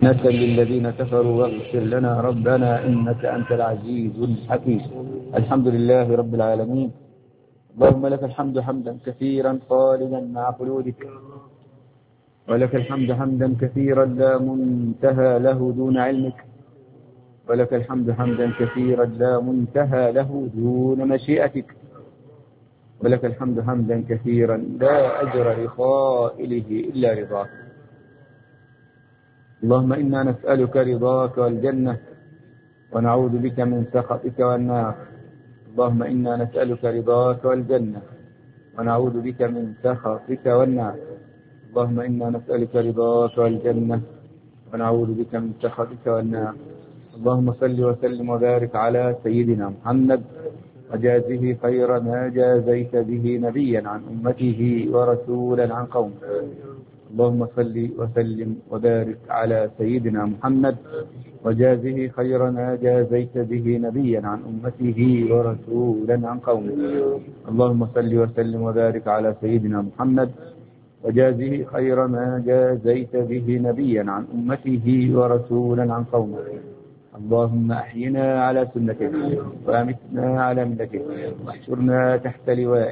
نسل للذين كفروا واغفر لنا ربنا إنك أنت العزيز الحكيم. الحمد لله رب العالمين. اللهم لك الحمد حمدا كثيرا خالدا مع خلودك، ولك الحمد حمدا كثيرا لا منتهى له دون علمك، ولك الحمد حمدا كثيرا لا منتهى له دون مشيئتك، ولك الحمد حمدا كثيرا لا أجر لخائله إلا رضاك. اللهم إنا نسألك رضاك والجنة ونعوذ بك من سخطك والنار. اللهم إنا نسألك رضاك والجنة ونعوذ بك من سخطك والنار. اللهم إنا نسألك رضاك والجنة ونعوذ بك من سخطك والنار. اللهم صل وسلم وبارك على سيدنا محمد وجازه خير ما جازيت به نبيا عن أمته ورسولا عن قومه. اللهم صل وسلم وبارك على سيدنا محمد وجازه خير ما جازيت به نبيا عن أمته ورسولا عن قومه. اللهم صل وسلم وبارك على سيدنا محمد وجازه خير ما جازيت به نبيا عن أمته ورسولا عن قومه. اللهم أحينا على سنته وأمتنا على ملته واحشرنا تحت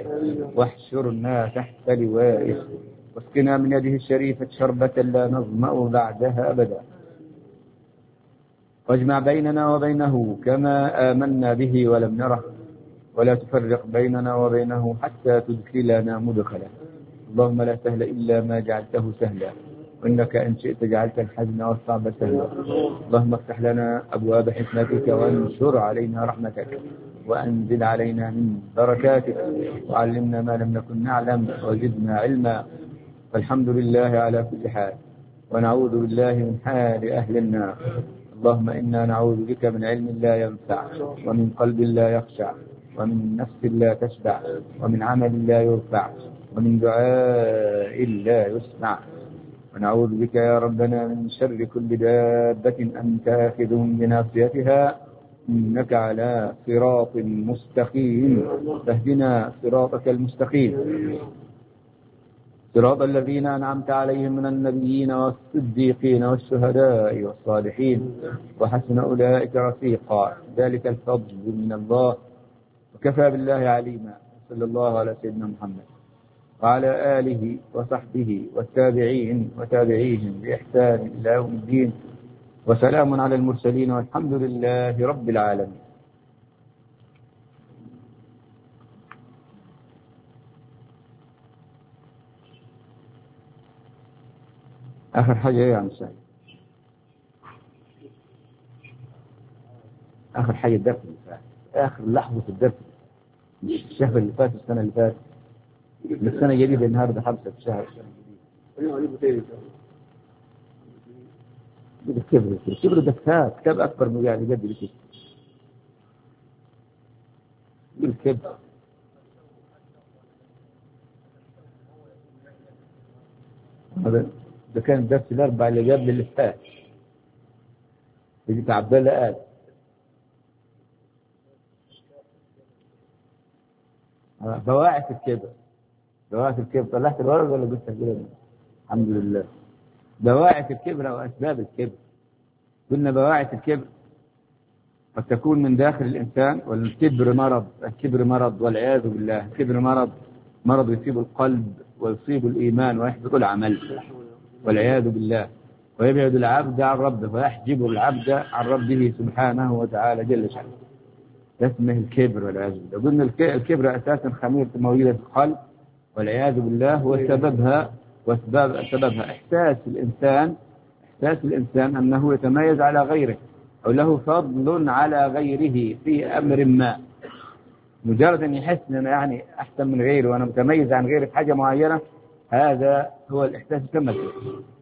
لوائه واسقنا من يده الشريفة شربة لا نظمأ بعدها أبدا، واجمع بيننا وبينه كما آمنا به ولم نره، ولا تفرق بيننا وبينه حتى تدخلنا مدخلا. اللهم لا سهل إلا ما جعلته سهلا، وإنك إن شئت جعلت الحزن والصعب سهلا. اللهم افتح لنا أبواب حكمتك وانشر علينا رحمتك وأنزل علينا من بركاتك وعلمنا ما لم نكن نعلم وزدنا علما. والحمد لله على كل حال، ونعوذ بالله من حال أهل النار. اللهم إنا نعوذ بك من علم لا ينفع ومن قلب لا يخشع ومن نفس لا تشبع ومن عمل لا يرفع ومن دعاء لا يسمع. ونعوذ بك يا ربنا من شر كل دابة أنت آخذ بناصيتها إنك على صراط مستقيم، فاهدنا صراطك المستقيم، صراط الذين أنعمت عليهم من النبيين والصديقين والشهداء والصالحين وحسن أولئك رفيقا. ذلك الفضل من الله وكفى بالله عليما. صلى الله على سيدنا محمد وعلى آله وصحبه والتابعين وتابعيهم بإحسان إلى يوم الدين، وسلام على المرسلين والحمد لله رب العالمين. آخر حاجة إيه يا عم سعيد؟ آخر حاجة الدرس اللي فات، آخر لحظة الدرس، مش الشهر اللي فات السنة اللي فاتت، السنة الجديدة النهاردة 5 شهر الكبر ده كتاب أكبر من يعني جد لكده الكبر. ده كان درس الأربع اللي قبل اللي فات، يجي عبد الله قال بواعث الكبر. بواعث الكبر طلعت الورق ولا قلت كده؟ الحمد لله. بواعث الكبر وأسباب الكبر. قلنا بواعث الكبر قد تكون من داخل الإنسان، والكبر مرض. الكبر مرض والعياذ بالله. الكبر مرض يصيب القلب ويصيب الإيمان ويحبط العمل والعياذ بالله، ويبعد العبد عن ربه ويحجب العبد عن ربه سبحانه وتعالى جل شأنه. اسمه الكبر والعياذ بالله. قلنا الكبر أساسا خميرة موجودة في القلب والعياذ بالله، وسببها إحساس الإنسان أنه يتميز على غيره أو له فضل على غيره في أمر ما. مجرد أن يحس أنه يعني أحسن من غيره وأنا متميز عن غيره في حاجة معينة، هذا هو الإحساس التمثل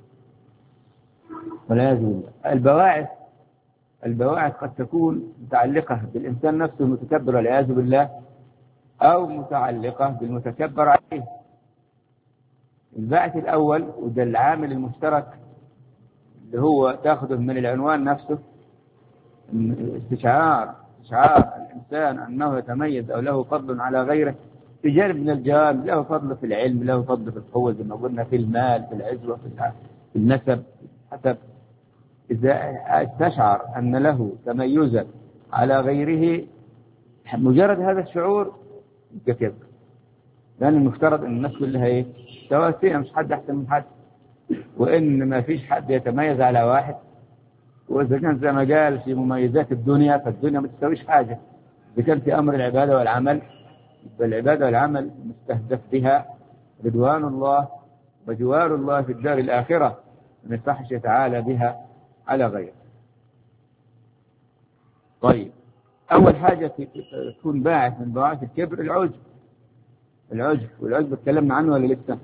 والعياذ بالله. البواعث قد تكون متعلقة بالإنسان نفسه المتكبر والعياذ بالله، أو متعلقة بالمتكبر عليه. الباعث الأول وده العامل المشترك اللي هو تأخذه من العنوان نفسه، استشعار الإنسان أنه يتميز أو له فضل على غيره في جانب من الجوانب. له فضل في العلم، له فضل في القوة زي ما قلنا، في المال، في العزوة، في النسب، حسب إذا استشعر أن له تميزا على غيره، مجرد هذا الشعور يبقى كبر. لأن المفترض أن الناس كلها إيه؟ سواسية، مش حد أحسن من حد، وإن ما فيش حد يتميز على واحد. وإذا كان زي ما قال في مميزات الدنيا، فالدنيا ما تسويش حاجة. إذا كان في أمر العبادة والعمل، فالعبادة والعمل مستهدف بها رضوان الله وجوار الله في الدار الآخرة، ما يصحش يتعالى بها على غيره. طيب، أول حاجة تكون باعث من بواعث الكبر العجب. والعجب اتكلمنا عنه ولا لسه؟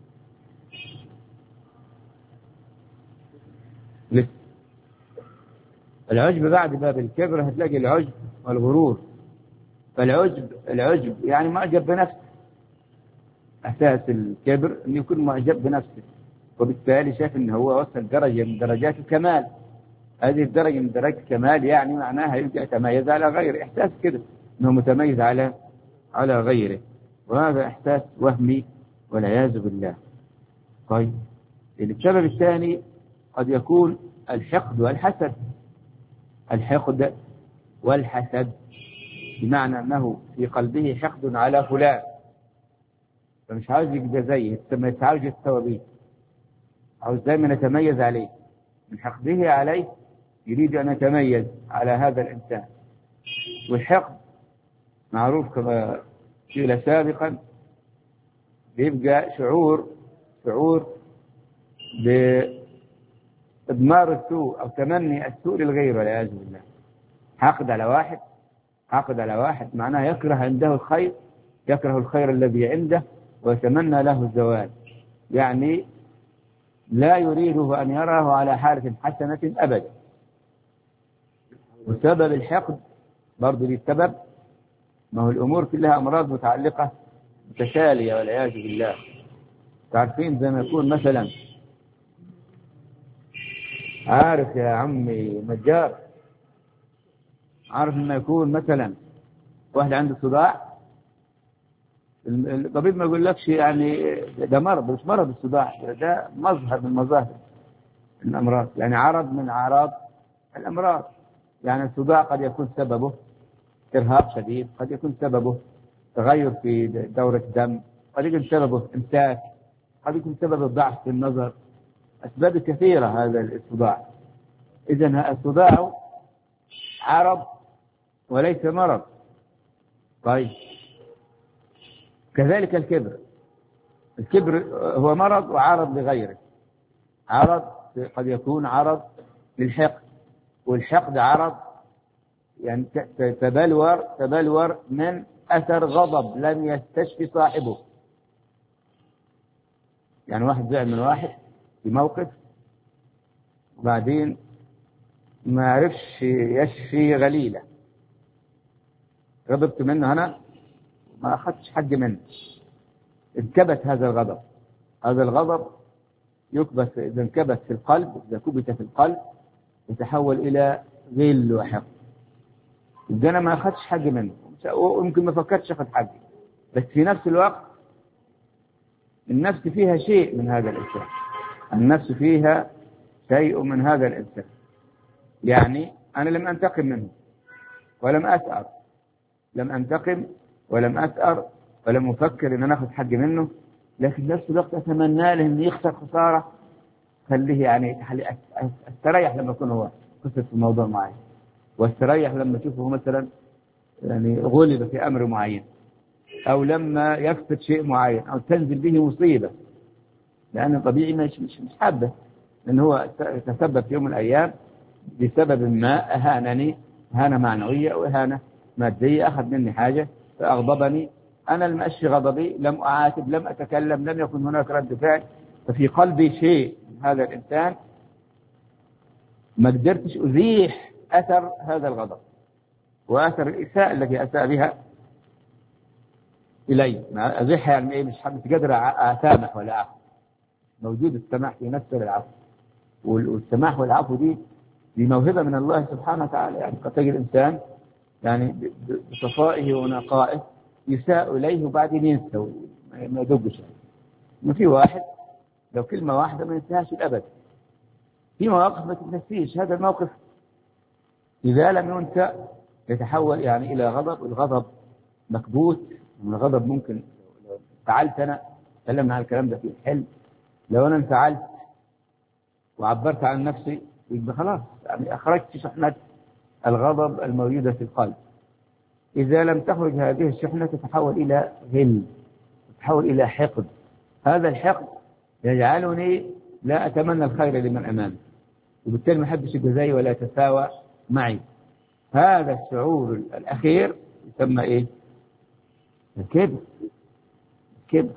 العجب بعد باب الكبر هتلاقي العجب والغرور. فالعجب يعني معجب بنفسه. أساس الكبر أن يكون معجب بنفسه، وبالتالي شايف أنه هو وصل درجة من درجات الكمال. هذه الدرجة من درجات الكمال يعني معناها يبقى يتميز على غيره. إحساس كده أنه متميز على غيره، وهذا إحساس وهمي والعياذ بالله. طيب، السبب الثاني قد يكون الحقد والحسد. الحقد والحسد بمعنى أنه في قلبه حقد على فلان، فمش عاوز يبقى زيه، مش عاوز يستوى بيه، عاوز دائما يتميز عليه. من حقده عليه يريد أن يتميز على هذا الإنسان. والحقد معروف كما قيل سابقا بيبقى شعور بإضمار السوء أو تمني السوء للغير والعياذ بالله. حاقد على واحد معناه يكره عنده الخير، يكره الخير الذي عنده ويتمنى له الزوال، يعني لا يريده أن يراه على حالة حسنة أبدا. وسبب الحقد برضو للسبب، ما هو الأمور كلها أمراض متعلقة متتالية والعياذ بالله. تعرفين زي ما يكون مثلا، عارف يا عمي نجار، عارف لما يكون مثلا واحد عنده صداع، الطبيب ما يقول يعني ده مرض، مش مرض الصداع، ده مظهر من مظاهر الأمراض، يعني عرض من أعراض الأمراض. يعني الصداع قد يكون سببه إرهاق شديد، قد يكون سببه تغير في دورة الدم، قد يكون سببه إمساك، قد يكون سببه ضعف في النظر. أسباب كثيرة هذا الصداع. إذن الصداع عرض وليس مرض. طيب، كذلك الكبر هو مرض وعرض لغيره. عرض قد يكون عرض للحقد، والحقد عرض يعني تبلور من أثر غضب لم يستشفي صاحبه. يعني واحد زعل من واحد في موقف، وبعدين ما عرفش يشفي غليلة، غضبت منه أنا ما أخذتش حق منه، انكبت هذا الغضب يكبت. إذا انكبت في القلب، إذا كبت في القلب يتحول إلى غل وحقد. إذا أنا ما أخذتش حق منه، ويمكن ما فكرتش أخذ حقي، بس في نفس الوقت النفس فيها شيء من هذا الإنسان، النفس فيها شيء من هذا الإنسان. يعني أنا لم أنتقم منه ولم أسأر، لم أنتقم ولم أسأر ولم أفكر إن أنا أخذ حق منه، لكن نفس الوقت أتمنى له إن يخسر خسارة خليه يعني أستريح لما يكون هو خسر في موضوع معين، واستريح لما أشوفه مثلا يعني غلب في أمر معين، أو لما يفقد شيء معين، أو تنزل به مصيبة، لأن طبيعي مش حابة، لأن هو تسبب في يوم من الأيام بسبب ما أهانني إهانة معنوية أو إهانة مادية، أخذ مني حاجة فأغضبني، أنا لم أشفي غضبي، لم أعاتب، لم أتكلم، لم يكن هناك رد فعل، ففي قلبي شيء من هذا الإنسان ما قدرتش أزيح أثر هذا الغضب وأثر الإساءة التي أساء بها إلي. أزيحها يعني إيه؟ مش قادر أسامح ولا أعفو. موجود السماح في نفس العفو، والسماح والعفو دي موهبة من الله سبحانه وتعالى. يعني قد تجد الإنسان يعني بصفائه ونقائه يساء إليه وبعدين ينسى ما يدقش. ما في واحد لو كلمة واحدة ما ينساهاش الأبد، في مواقف ما تتنسيش. هذا الموقف إذا لم ينسى يتحول يعني إلى غضب. الغضب مكبوت، الغضب ممكن لو فعلت أنا تكلمنا عن الكلام ده في الحلم، لو أنا انفعلت وعبرت عن نفسي يبقى خلاص يعني أخرجت شحنة الغضب الموجودة في القلب. إذا لم تخرج هذه الشحنة تتحول إلى غل، تتحول إلى حقد. هذا الحقد يجعلني لا أتمنى الخير لمن أمامي، وبالتالي ما حدش يبقى زيي ولا يتساوى معي. هذا الشعور الأخير يسمى إيه؟ الكبر. الكبر.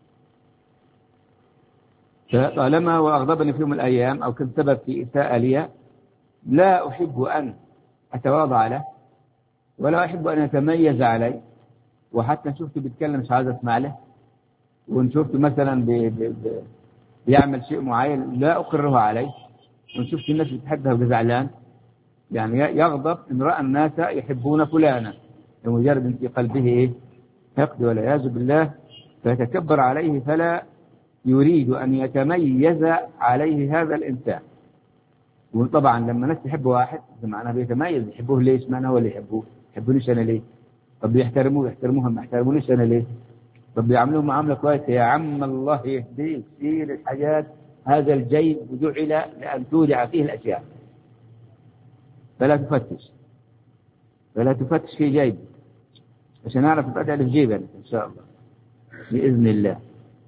طالما وأغضبني في يوم من الأيام أو كان سبب في إساءة لي، لا أحب أن أتواضع له ولا أحب أن يتميز علي. وحتى شفته بيتكلم مش عايز أسمع له، وإن شفته مثلا بيعمل شيء معين لا أقره عليه، وإن شفت الناس بتحبها وزعلان يعني يغضب إن رأى الناس يحبون فلانا لمجرد أن في قلبه إيه؟ حقد والعياذ بالله، فيتكبر عليه فلا يريد أن يتميز عليه هذا الإنسان. وطبعا لما الناس تحب واحد معناه بيتميز، يحبوه ليش؟ ما أنا هو اللي يحبوه، يحبونيش أنا ليه؟ طب بيحترموه يحترموهم، ما يحترمونيش أنا ليه؟ طب بيعملوه معاملة كويسة، يا عم الله يهديك كثير الحاجات. هذا الجيب جعل لأن تودع فيه الأشياء، فلا تفتش، فلا تفتش في جيب عشان أعرف تفتح في جيبك إن شاء الله بإذن الله.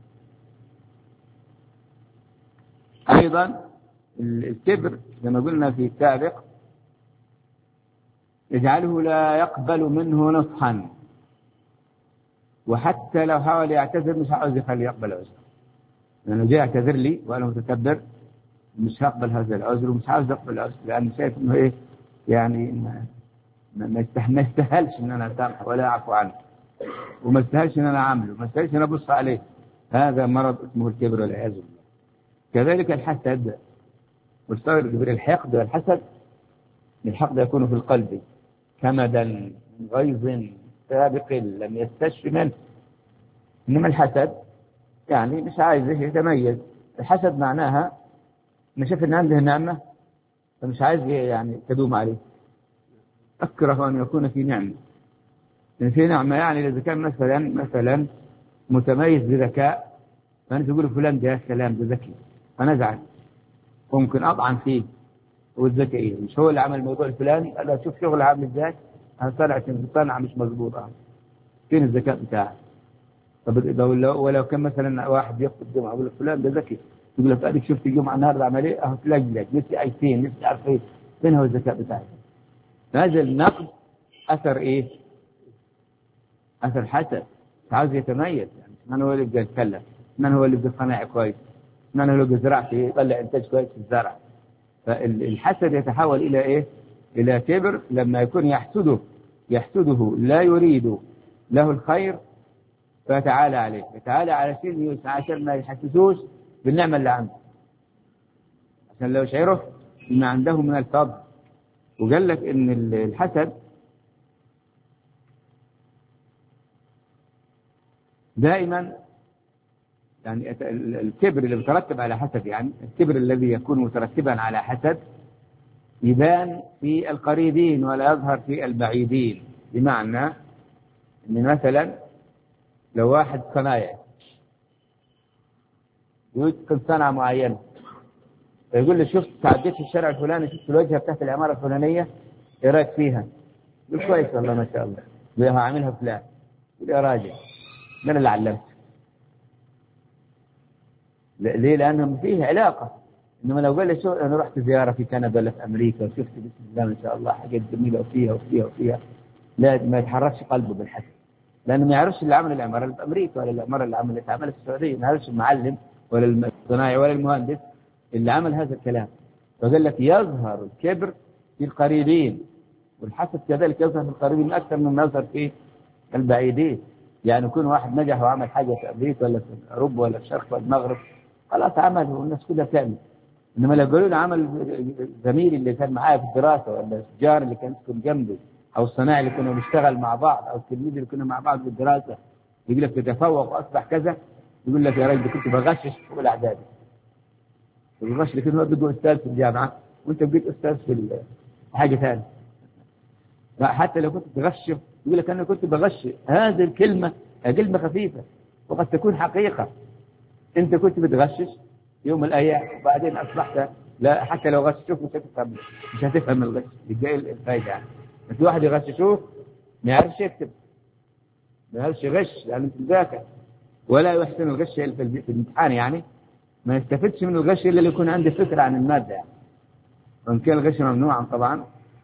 أيضا الكبر كما قلنا في السابق يجعله لا يقبل منه نصحا، وحتى لو حاول يعتذر مش عاوز يخليه يقبل عذره، لأنه جاء يعتذر لي وأنا متكبر مش هقبل هذا العذر ومش عاوز أقبل العذر، لأنه شايف إنه إيه يعني ما يستاهلش إن أنا أسامحه ولا أعفو عنه، وما يستاهلش إن أنا أعامله، ما يستاهلش إن أنا أبص عليه. هذا مرض اسمه الكبر والعياذ بالله. كذلك الحسد والصغر كبير. الحقد والحسد، الحقد يكون في القلب كمدا من غيظ سابق لم يستشف منه، إنما الحسد يعني مش عايز يتميز. الحسد معناها إن شاف إن عنده نعمة فمش عايز يعني تدوم عليه. أكره أن يكون في نعمة، إن في نعمة يعني إذا كان مثلا متميز بذكاء، فأنا تقول فلان ده سلام ده ذكي، أنا أزعل ممكن أطعن فيه والذكي إيه مش هو اللي عمل الموضوع الفلاني، قال شوف شغل عامل إزاي، أنا طلع مش مظبوط، فين الذكاء بتاعه؟ طب ولو كان مثلا واحد يخطب جمعة يقول لك فلان ده ذكي، يقول لك أديك شفت الجمعة النهارده عمل إيه؟ أهو تلجلج نفسي أيتين نفسي أعرف إيه، فين هو الذكاء بتاعه؟ هذا النقد أثر إيه؟ أثر حسد، عاوز يتميز، يعني من هو اللي بده يتكلم، من هو اللي بده صناعي كويس، من هو اللي بده زراعة يطلع إنتاج كويس في الزرع. فالحسد يتحول إلى إيه؟ إلى كبر لما يكون يحسده لا يريد له الخير، فتعالى عليه، يتعالى على شيء عشان ما يحسسوش بالنعمة اللي عنده، عشان لو شعره إن عنده من الفضل. وقال لك إن الحسد دائما يعني الكبر اللي بيترتب على حسد، يعني الكبر الذي يكون مترتبا على حسد يبان في القريبين ولا يظهر في البعيدين. بمعنى ان مثلا لو واحد صنايعي يتقن صنعة معينة فيقول لي شفت تعديت في الشارع الفلاني شفت الواجهة بتاعت العمارة الفلانية ايه رايك فيها؟ يقول كويس والله ما شاء الله، يقول عاملها فلان، يقول يا راجل من اللي علمت؟ ليه؟ لأنهم فيه علاقة. إنما لو قال لي شو أنا رحت زيارة في كندا ولا في أمريكا وشفت بسم الله ما شاء الله حاجات جميلة وفيها لا ما يتحركش قلبه بالحسد، لأنه ما يعرفش اللي عمل العمارة اللي في أمريكا ولا العمارة اللي اتعملت في السعودية، ما يعرفش المعلم ولا الصناعي ولا المهندس اللي عمل هذا الكلام. فقال لك يظهر الكبر في القريبين، والحسد كذلك يظهر في القريبين أكثر من يظهر في البعيدين. يعني يكون واحد نجح وعمل حاجة في أمريكا ولا في أوروبا ولا في الشرق ولا المغرب خلاص عمل والناس كلها تعمل. إنما لو قالوا له عمل زميلي اللي كان معايا في الدراسة ولا التجار اللي كان يسكن جنبي أو الصناعي اللي كنا بنشتغل مع بعض أو التلميذ اللي كنا مع بعض في الدراسة يقول لك تتفوق وأصبح كذا، يقول لك يا راجل كنت بغشش فوق الأعداد. الغش، لكن هو بيقول أستاذ في الجامعة وأنت بقيت أستاذ في حاجة ثانية. حتى لو كنت تغش يقول لك أنا كنت بغش، هذه الكلمة كلمة خفيفة وقد تكون حقيقة. أنت كنت بتغشش يوم من الأيام وبعدين أصبحت لا، حتى لو غششوك مش هتفهم الغش، يبقى الفايدة يعني. في واحد يغششوك ما يعرفش يكتب، ما يعرفش يغش لأنه مش مذاكر، ولا يحسن الغش في الامتحان، يعني ما يستفدش من الغش إلا اللي يكون عنده فكرة عن المادة يعني. وإن كان الغش ممنوعا طبعا،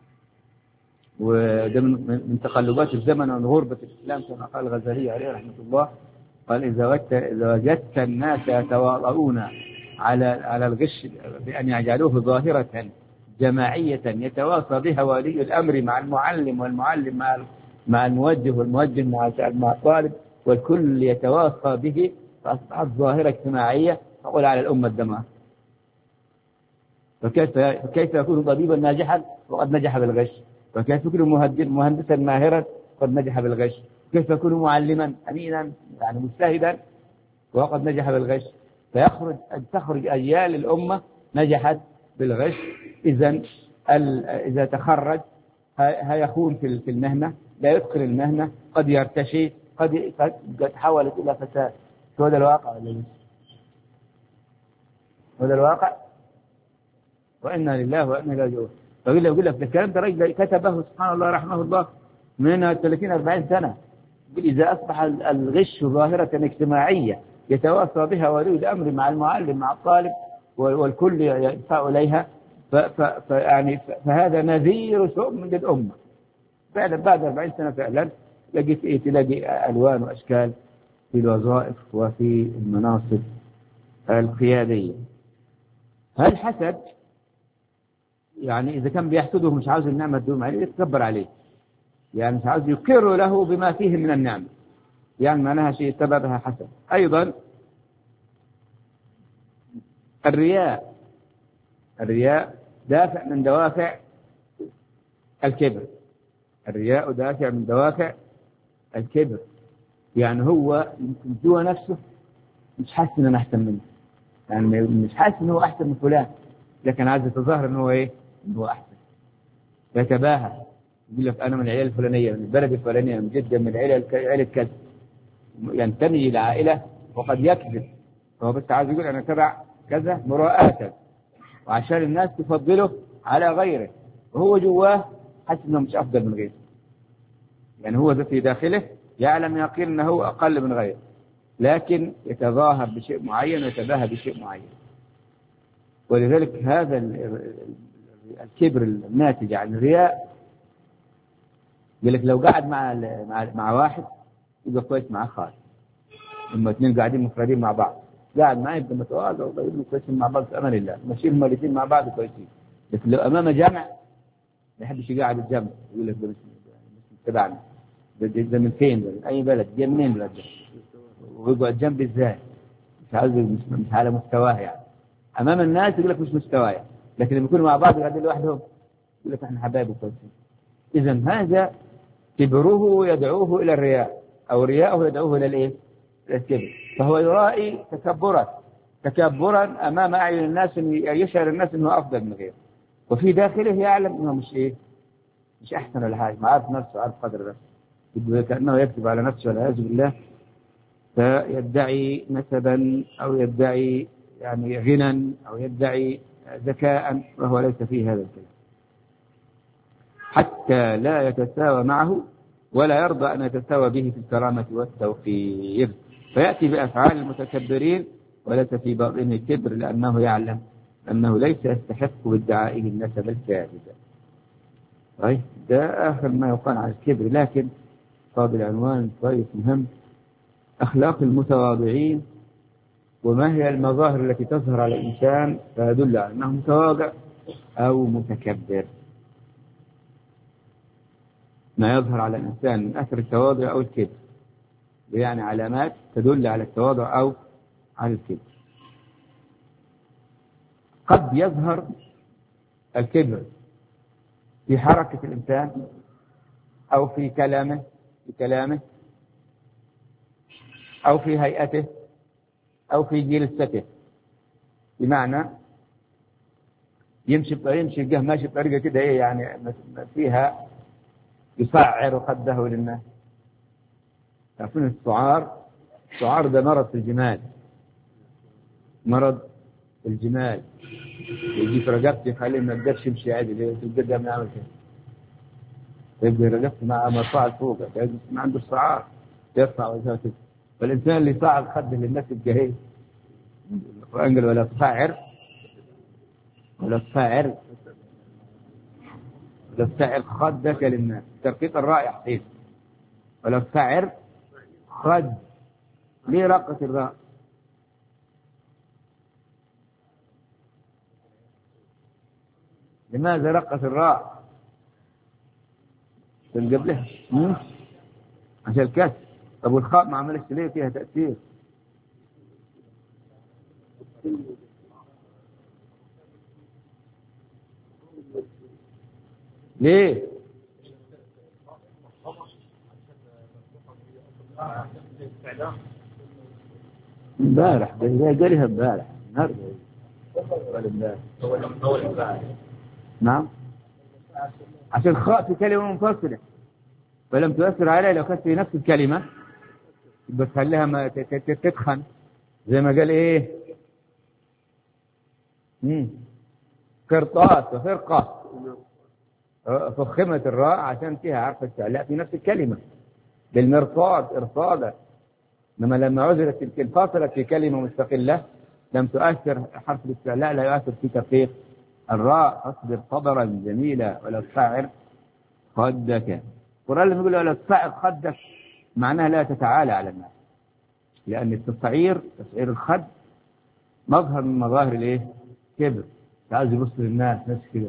وده من تقلبات الزمن ومن غربة الإسلام كما قال الغزالي عليه رحمة الله. قال إذا وجدت الناس يتواطؤون على الغش بأن يجعلوه ظاهرة جماعية يتواصى بها ولي الأمر مع المعلم، والمعلم مع الموجه، والموجه مع الطالب، والكل يتواصى به، فأصبحت ظاهرة اجتماعية تقول على الأمة الدمار. فكيف يكون طبيبا ناجحا وقد نجح بالغش؟ وكيف يكون مهندسا ماهرا وقد نجح بالغش؟ كيف يكون معلما أمينا يعني مجتهدا وقد نجح بالغش؟ تخرج أجيال الأمة نجحت بالغش. إذا تخرج هيخون في المهنة، لا يتقن المهنة، قد يرتشي، قد تحولت إلى فساد. هذا الواقع ولا مش؟ هذا الواقع، وإنا لله وإنا إليه راجعون. فيقول لك الكلام ده رجل كتبه سبحان الله رحمه الله من 30-40 سنة. إذا أصبح الغش ظاهرة اجتماعية يتواصى بها ولي الأمر مع المعلم مع الطالب والكل يدفع إليها، فهذا نذير سوء من الأمة. فعلا بعد 40 سنة فعلا تلاقي ألوان وأشكال في الوظائف وفي المناصب القيادية. هل حسد يعني إذا كان بيحسده مش عاوز النعمة تدوم عليه يتكبر عليه، يعني مش عاوز يقر له بما فيه من النعمة، يعني معناها شيء سببها حسد. أيضا الرياء دافع من دوافع الكبر. الرياء دافع من دوافع الكبر، يعني هو يمكن جوا نفسه مش حاسس إن أنا أحسن منه، يعني مش حاسس إن هو أحسن من فلان، لكن عايز يتظاهر إن هو إيه؟ إن هو أحسن. يتباهى، يقول لك أنا من العيلة الفلانية، من البلد الفلانية، من جدة، من عيلة كذا، ينتمي إلى عائلة وقد يكذب، فهو بس عايز يقول أنا تبع كذا مراءة وعشان الناس تفضله على غيره، وهو جواه حاسس إنه مش أفضل من غيره، يعني هو في داخله يعلم يقين أنه هو أقل من غيره، لكن يتظاهر بشيء معين ويتباهى بشيء معين. ولذلك هذا الكبر الناتج عن الرياء، يقول لك لو قاعد مع واحد يبقى كويس معه خالص، لما اثنين قاعدين مفردين مع بعض، قاعد معه يبقى متواضع ويبقوا كويسين مع بعض في امان الله، ماشيين هم الاثنين مع بعض كويسين. لكن لو امام جمع ما يحبش يقعد الجنب، يقول لك ده مش تبعنا، ده من فين، ده من اي بلد، جاي منين البلد ده، ويقعد جنبي ازاي، مش عاوز، مش على مستواه يعني. امام الناس يقول لك مش مستوايا، لكن لما يكونوا مع بعض قاعدين لوحدهم يقول لك احنا حبايب كويسين. اذا هذا كبره يدعوه الى الرياء، او رياءه يدعوه الى الايه؟ الى الكبر. فهو يرائي تكبرا امام اعين الناس، يشعر الناس انه افضل من غيره، وفي داخله يعلم انه مش احسن ولا حاجه، ما عارف نفسه، عارف قدر نفسه، كانه يكذب على نفسه والعياذ بالله، فيدعي نسبا او يدعي يعني غنى او يدعي ذكاء، وهو ليس فيه هذا الكلام، حتى لا يتساوى معه ولا يرضى أن يتساوى به في الكرامة والتوقير، فيأتي بأفعال المتكبرين وليس في باطنه الكبر، لأنه يعلم أنه ليس يستحق بادعائه النسب الكاذب. طيب ده آخر ما يقال عن الكبر، لكن فاضل عنوان كويس مهم: أخلاق المتواضعين، وما هي المظاهر التي تظهر على الإنسان فيدل على أنه متواضع أو متكبر. ما يظهر على الإنسان من أثر التواضع أو الكبر، يعني علامات تدل على التواضع أو على الكبر. قد يظهر الكبر في حركة الإنسان أو في كلامه أو في هيئته أو في جلسته، بمعنى يمشي جه ماشي بطريقة كده إيه يعني فيها يسعر خده للناس. تعرفون السعار ده مرض في الجمال، مرض في الجمال، يجي في رقبتي يخليه ما يقدرش يمشي عادي في القدام يعمل كده، يبقى رقبته مع مرفوعة لفوق، ما عنده السعار يرفع وجهه كده. فالإنسان اللي يسعر خده للناس يبقى إيه؟ القرآن قال ولا تسعر خدك للناس، ترقيق الراء يحسين ولا تسعر خد. ليه رقة الراء؟ لماذا رقة الراء من قبلها؟ عشان الكسر. طب والخاء ما عملش ليه فيها تأثير؟ ليه؟ امبارح قالها امبارح النهارده نعم، عشان الخاء في كلمة منفصلة فلم تؤثر عليها. لو كانت في نفس الكلمة يبقى تخليها ما تتخن، زي ما قال ايه قرطاس وفرقة، فخمت الراء عشان فيها حرف استعلاء في نفس الكلمة بالمرصاد إرصادا. إنما لما عزلت تلك انفصلت في كلمة مستقلة لم تؤثر حرف الاستعلاء، لا يؤثر في ترقيق الراء. فاصبر صبرا جميلا ولا تصعر خدك. القرآن لما يقول ولا تصعر خدك معناها لا تتعالى على الناس، لأن تسعير الخد مظهر من مظاهر الايه؟ كبر. عايز يبص للناس نفس كده،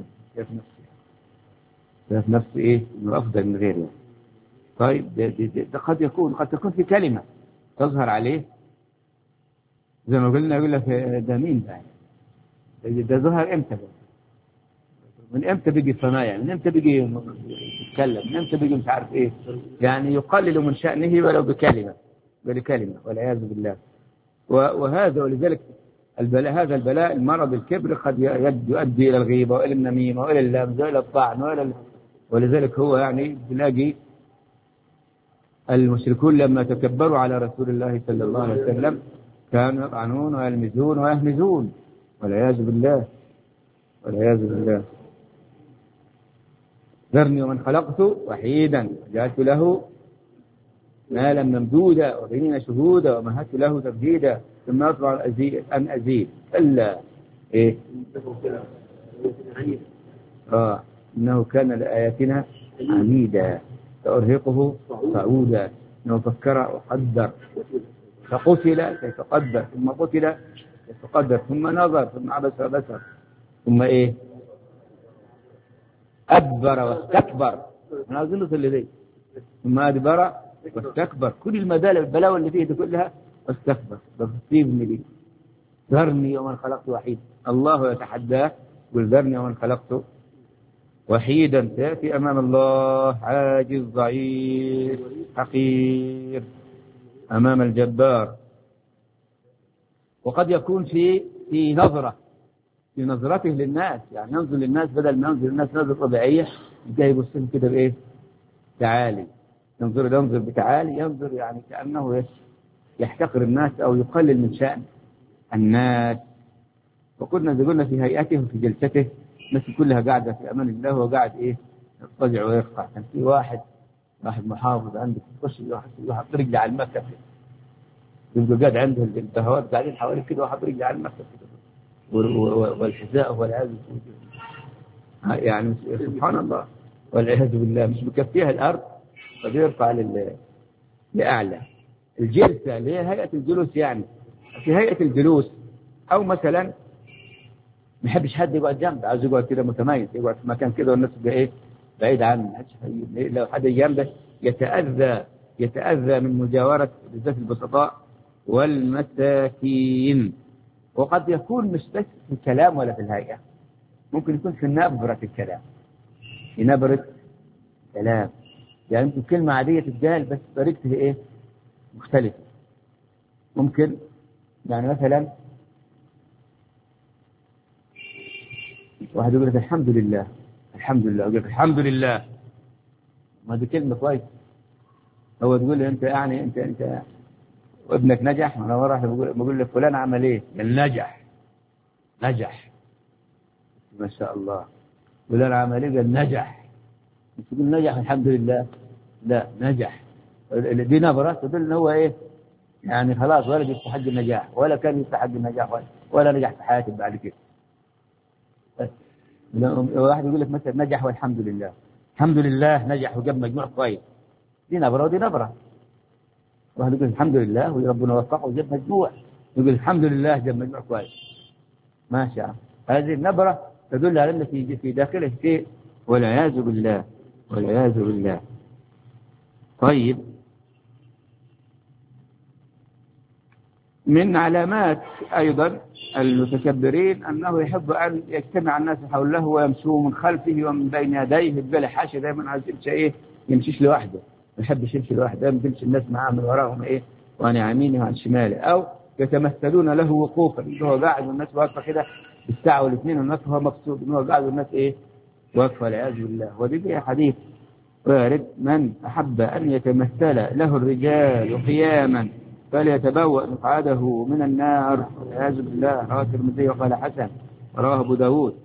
شايف نفسه ايه؟ انه افضل من غيره. طيب ده قد تكون في كلمة تظهر عليه، زي ما قلنا يقول لك ده مين ده ظهر امتى؟ من امتى بيجي صنايع؟ من امتى بيجي يتكلم؟ من امتى بيجي مش عارف ايه؟ يعني يقلل من شأنه ولو بكلمة والعياذ بالله. وهذا ولذلك هذا البلاء المرض الكبر قد يؤدي إلى الغيبة وإلى النميمة وإلى اللمز وإلى الطعن ولذلك هو يعني تلاقي المشركون لما تكبروا على رسول الله صلى الله عليه وسلم كانوا يطعنون ويلمزون ويهمزون والعياذ بالله. ذرني ومن خلقت وحيدا وجعلت له مالا ممدودا وبنين شهودا ومهدت له تمهيدا ثم أطلع أن أزيد إلا إيه؟ إنه كان لآياتنا عنيدا سأرهقه صعودا إنه فكر وقدر فقتل كيف قدر ثم قتل كيف قدر ثم نظر ثم عبس وبسر ثم إيه؟ أدبر واستكبر. أنا أظن اللي ذي ثم أدبر واستكبر. كل البلاوي اللي فيه دي كلها واستكبر. بصيبني لي ذرني ومن خلقت وحيد. الله يتحداه قل ذرني ومن خلقت وحيدا. تأتي أمام الله عاجز ضعيف حقير أمام الجبار. وقد يكون في نظرته للناس، يعني ينظر للناس بدل ما ينظر للناس نظرة طبيعية جاي يبص كده بإيه؟ تعالي. ينظر بتعالي، ينظر يعني كأنه يحتقر الناس أو يقلل من شأن الناس. وقلنا في هيئته وفي جلسته الناس كلها قاعدة في أمان الله وقاعد إيه؟ يضطجع ويرقع. كان في واحد محافظ عندك يخش يحط رجله على المكتب، يبقى قاعد عنده البهوات قاعدين حواليه كده وحط رجله على المكتب والحذاء والعياذ يعني سبحان الله والعياذ بالله. مش مكفيها الأرض فبيرفع لأعلى. الجلسة اللي هي هيئة الجلوس، يعني في هيئة الجلوس أو مثلا ما يحبش حد يقعد جنبه، عايز يقعد كده متميز، يقعد في مكان كده والناس تبقى إيه؟ بعيد عنه. لو حد جنبه يتأذى من مجاورة بالذات البسطاء والمساكين. وقد يكون مش بس في الكلام ولا في الهيئة، ممكن يكون في نبرة الكلام، في نبرة كلام. يعني ممكن كلمة عادية تتقال بس طريقتها إيه؟ مختلفة. ممكن يعني مثلا واحد يقول لك الحمد لله، الحمد لله، يقول لك الحمد لله، ما دي كلمة كويس. هو تقول لي أنت يعني أنت وابنك نجح، أنا مرة بقول لك فلان عمل إيه؟ قال نجح. نجح ما شاء الله. فلان عمل إيه؟ قال نجح. مش تقول نجح الحمد لله، لا نجح. دي نبرة تدل إن هو إيه؟ يعني خلاص ولد يستحق النجاح، ولا كان يستحق النجاح، ولا نجح في حياته بعد كده. واحد يقول لك مثلا نجح والحمد لله، الحمد لله نجح وجاب مجموع كويس، دي نبرة ودي نبرة. واحد يقول الحمد لله وربنا وفقه وجاب مجموع، يقول الحمد لله جاب مجموع كويس، ما شاء. هذه النبرة تدل على أن في داخله شيء، والعياذ بالله، والعياذ بالله. طيب، من علامات أيضا المتكبرين أنه يحب أن يجتمع الناس حوله ويمشوا من خلفه ومن بين يديه، يبقى حاشا دائما عايز يمشي إيه، يمشيش لوحده، ما يحبش يمشي لوحده، دائما يمشي الناس معاه من وراهم إيه، وعن يمينه وعن شماله، أو يتمثلون له وقوفا، هو قاعد والناس واقفة كده بالساعة والاثنين، والناس هو مبسوط إنه قاعد والناس إيه، واقفة، والعياذ بالله. ودي فيها حديث وارد: من أحب أن يتمثل له الرجال قياما فليتبوأ مقعده من النار، والعياذ بالله. رواه الترمذي وقال حسن، رواه أبو داود.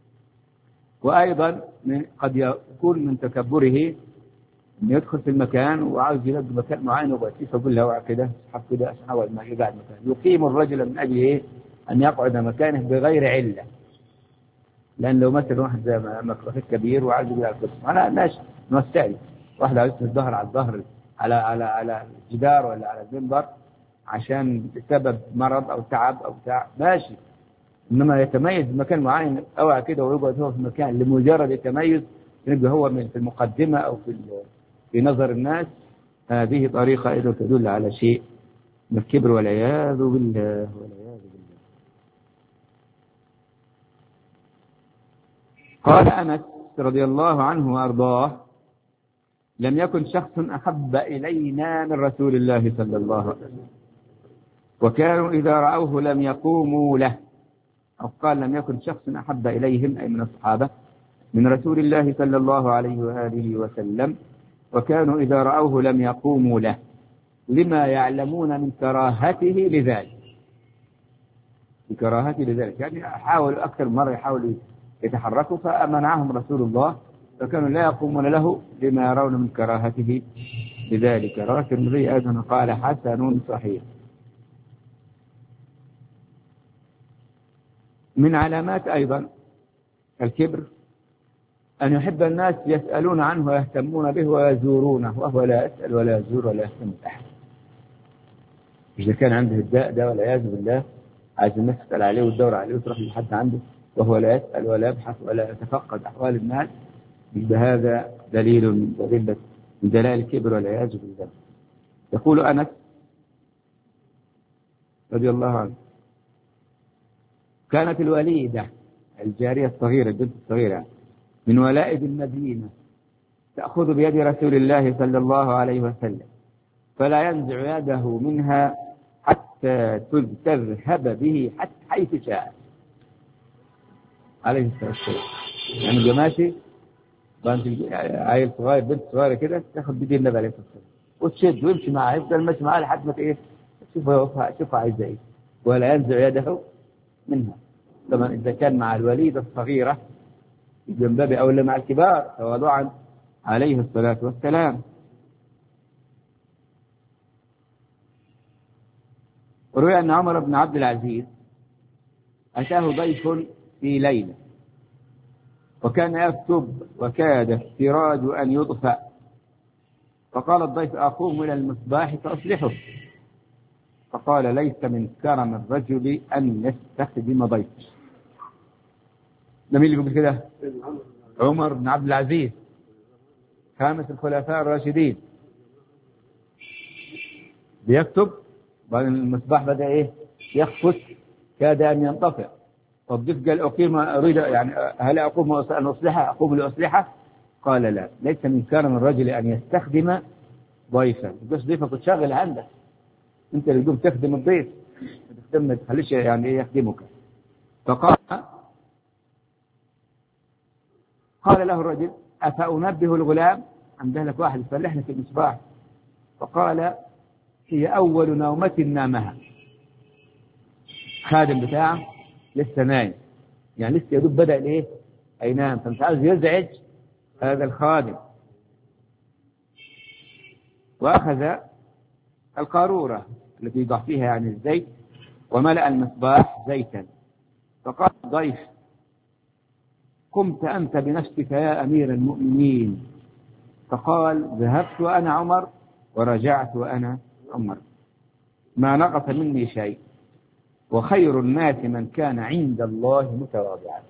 وأيضا قد يكون من تكبره أن يدخل في المكان وعاوز يلاقي مكان معين وبأسيس يقول له اقعد كده، اسحب كده عشان أول ما يقعد مكان، يقيم الرجل من أجل إيه؟ أن يقعد مكانه بغير علة. لأن لو مثلا واحد زي مكروه كبير وعايز يقول على القسم، أنا ماشي نوسعي، واحد عايز الظهر على الظهر على الجدار ولا على المنبر عشان بسبب مرض أو تعب أو ماشي. إنما يتميز بمكان معين أوعى كده ويقعد هو في مكان لمجرد التميز، يبقى هو في المقدمة أو في نظر الناس، هذه طريقة أيضا تدل على شيء من الكبر، والعياذ بالله، والعياذ بالله. قال أنس رضي الله عنه وأرضاه: لم يكن شخص أحب إلينا من رسول الله صلى الله عليه وسلم، وكانوا إذا رأوه لم يقوموا له. أو قال: لم يكن شخص أحب إليهم، أي من الصحابة، من رسول الله صلى الله عليه وآله وسلم، وكانوا إذا رأوه لم يقوموا له، لما يعلمون من كراهته لذلك. بكراهته لذلك، يعني حاول أكثر مرة يحاولوا يتحركوا، فأمنعهم رسول الله، فكانوا لا يقومون له لما يرون من كراهته لذلك. رواه الترمذي أيضا قال حسن صحيح. من علامات أيضا الكبر أن يحب الناس يسألون عنه ويهتمون به ويزورونه، وهو لا يسأل ولا يزور ولا يهتم بأحد. إذا كان عنده الداء ده والعياذ بالله، عايز الناس تسأل عليه وتدور عليه وتروح لحد عنده، وهو لا يسأل ولا يبحث ولا يتفقد أحوال الناس، بهذا دليل من دلائل الكبر والعياذ بالله. يقول أنس رضي الله عنه: كانت الوليدة، الجارية الصغيرة، البنت الصغيرة، من ولائد المدينة، تأخذ بيد رسول الله صلى الله عليه وسلم، فلا ينزع يده منها حتى تذهب به حتى حيث شاء، عليه الصلاة والسلام. يعني جماشي عيل صغير، بنت صغيرة كده، تاخد بيد النبي عليه الصلاة والسلام وتشد ويمشي معاه، يفضل ماشي معاه لحد ما ايه، شوفها عايزة ايه، ولا ينزع يده منها. طبعا إذا كان مع الوليدة الصغيرة جنبه أو اللي مع الكبار تواضعا عليه الصلاة والسلام. وروي أن عمر بن عبد العزيز أتاه ضيف في ليلة، وكان يكتب وكاد السراج أن يطفأ، فقال الضيف: أقوم إلى المصباح فأصلحه. فقال: ليس من كرم الرجل أن يستخدم ضيف. ده مين اللي يقول كده؟ عمر بن عبد العزيز، خامس الخلفاء الراشدين، بيكتب، بعد المصباح بدأ إيه؟ يخفت، كاد أن ينطفئ. فالضيف قال: أقيم، أريد يعني هل أقوم أن أصلحه؟ أقوم لأصلحه؟ قال: لا، ليس من كرم الرجل أن يستخدم ضيفا. بس ضيفك تشغل عندك، أنت اللي تقوم تخدم الضيف، ما تخليش يعني إيه يخدمك. فقال: قال له الرجل أفأنبه الغلام؟ عنده لك واحد يصلح لك المصباح. فقال هي أول نومة نامها. خادم بتاعه لسه نايم، يعني لسه يدوب بدأ الايه ينام، فمش عاوز يزعج هذا الخادم. وأخذ القارورة التي يضع فيها يعني الزيت وملأ المصباح زيتا. فقال ضيف قمت أنت بنفسك يا أمير المؤمنين؟ فقال ذهبت وأنا عمر ورجعت وأنا عمر، ما نقص مني شيء، وخير الناس من كان عند الله متواضعا.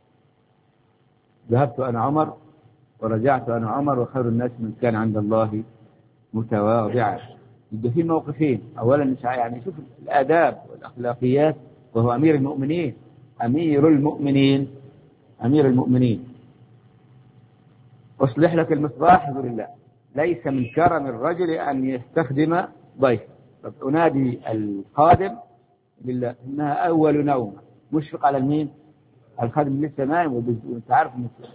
ذهبت أنا عمر ورجعت أنا عمر، وخير الناس من كان عند الله متواضعا. يبقى في موقفين، أولا يعني شوف الآداب والأخلاقيات، وهو أمير المؤمنين. أمير المؤمنين أمير المؤمنين أصلح لك المصباح؟ يقول الله ليس من كرم الرجل أن يستخدم ضيف. طب أنادي الخادم بالله إنها أول نوم، مشفق على المين؟ الخادم لسه نايم. وانت عارف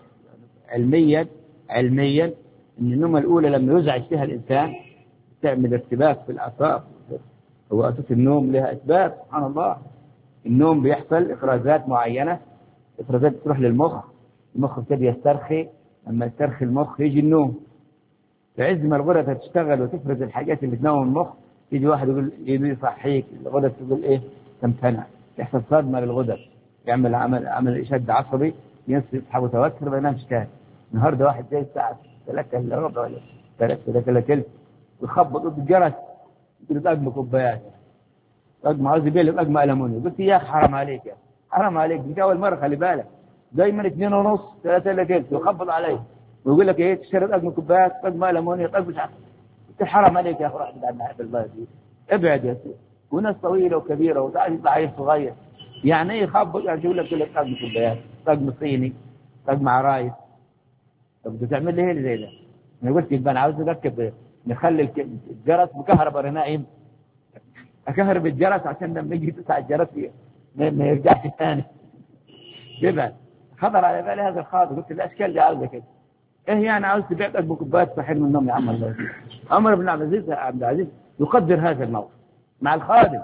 علميا ان النومه الاولى لما يزعج فيها الانسان تعمل ارتباك في الاعصاب. هو اساس النوم لها اسباب، سبحان الله. النوم بيحصل افرازات معينه، افرازات تروح للمخ، المخ يبتدي يسترخي، لما يسترخي المخ يجي النوم. في عز ما الغدد تشتغل وتفرز الحاجات اللي تنوم المخ، يجي واحد يقول يصحيك، الغدد تقول ايه؟ تمتنع، يحصل صدمه للغدد، يعمل عمل شد عصبي، يصحى متوتر ما ينامش تاني. النهارده واحد جاي الساعه 3 الا ربع ولا 3 الا ثلث ويخبط ضد الجرس، يقول له اجمع كوبايات، اجمع عاوز يبيع له اجمع المونيوم. قلت يا اخي حرام عليك، يا حرام عليك، دي اول مره، خلي بالك. دايما 2 ونص 3 الا ثلث ويخبط عليه ويقول لك ايه تشتري اجمع كوبايات، اجمع المونيوم، اجمع مش عارف. قلت حرام عليك يا اخي، روح ابعد عن البلد دي، ابعد يا سيدي. وناس طويله وكبيره وتعال يطلع عيل صغير، يعني ايه يخبط؟ يعني يقول لك اجمع كوبايات، اجمع صيني، اجمع عرايس. طب بتعمل لي ايه اللي زي ده؟ انا قلت يبقى انا عاوز اركب، نخلي الجرس بكهرباء وانا نايم، اكهرب الجرس عشان لما يجي تسع الجرس ما يرجعش ثاني. يبقى خطر على بالي هذا الخاطر، قلت الاشكال دي عاوزه كده. ايه يعني عاوز تبيع قلب كوبايات صحيح من النوم يا عم الله يسلمك. عمر بن عبد العزيز يقدر هذا الموقف مع الخادم،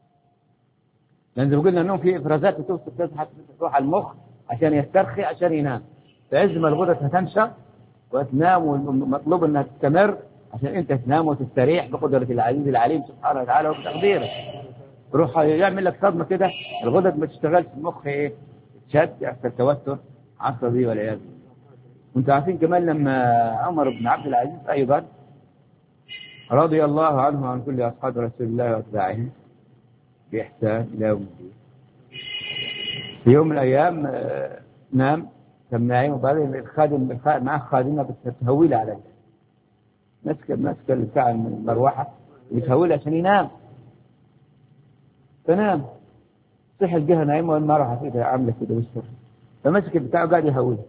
لان زي ما قلنا النوم فيه افرازات بتوصل حتى تروح على المخ عشان يسترخي عشان ينام. في عز ما الغدد هتنشط وتنام، والمطلوب انها تستمر عشان انت تنام وتستريح بقدرة العزيز العليم سبحانه وتعالى وبتقديره. روح يعمل لك صدمة كده، الغدد ما تشتغلش، المخ ايه؟ تشد، يحصل توتر عصبي والعياذ بالله. وانتم عارفين كمان لما عمر بن عبد العزيز ايضا رضي الله عنه وعن كل اصحاب رسول الله واتباعه باحسان الى يوم الدين، في يوم من الايام نام، كان نايم، وبعدين الخادم معه خادمه بتهويله عليه، ماسكه بتاع المروحه بتهويله عشان ينام. فنام، صحي الجهه نايمه والمروحه كده عامله كده وسط، فمسك البتاع وقاعد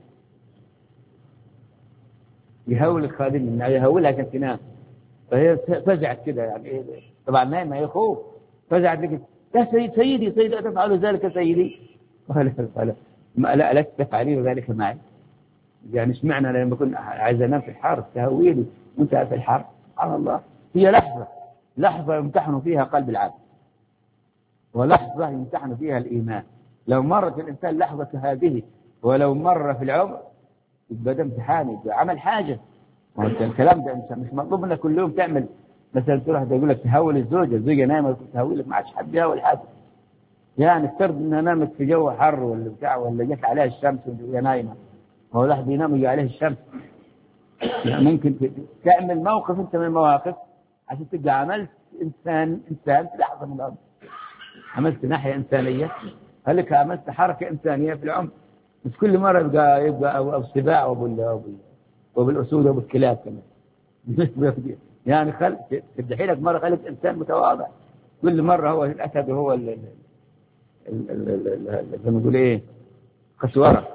يهول الخادم، يهولها عشان تنام. فهي فزعت كده، يعني ايه؟ طبعا نايمه، هي خوف، فزعت لك يا سيدي أتفعل ذلك سيدي؟ قال لا لست تفعلين ذلك معي. يعني اشمعنى لما كنت عايز انام في الحر تهويلي وانت في الحر؟ سبحان الله. هي لحظه يمتحن فيها قلب العبد، ولحظه يمتحن فيها الايمان. لو مرت الانسان لحظه هذه ولو مر في العمر يبقى ده امتحان، يبقى عمل حاجه. الكلام ده مش مطلوب منك كل يوم تعمل، مثلا تروح يقول لك تهول الزوجه نايمه تهولك، ما عادش حد يهول حد. يعني افترض انها نامت في جو حر ولا بتاع، ولا جت عليها الشمس وهي نايمه، هو الواحد ينام ويجي عليه الشمس. يعني ممكن تعمل موقف انت من المواقف عشان تبقى عملت انسان في لحظه من الامر، عملت ناحيه انسانيه، هلك عملت حركه انسانيه في العمر. مش كل مره يبقى أو السباع وبالاسود وبالكلاب كمان. يعني تبدحي لك مره خليك انسان متواضع، كل مره هو الاسد وهو زي ما نقول ايه، خسوره.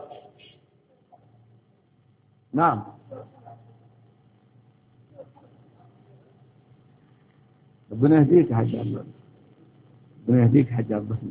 نعم. ربنا يهديك يا حاج عبد الله، ربنا يهديك يا حاج عبد الله.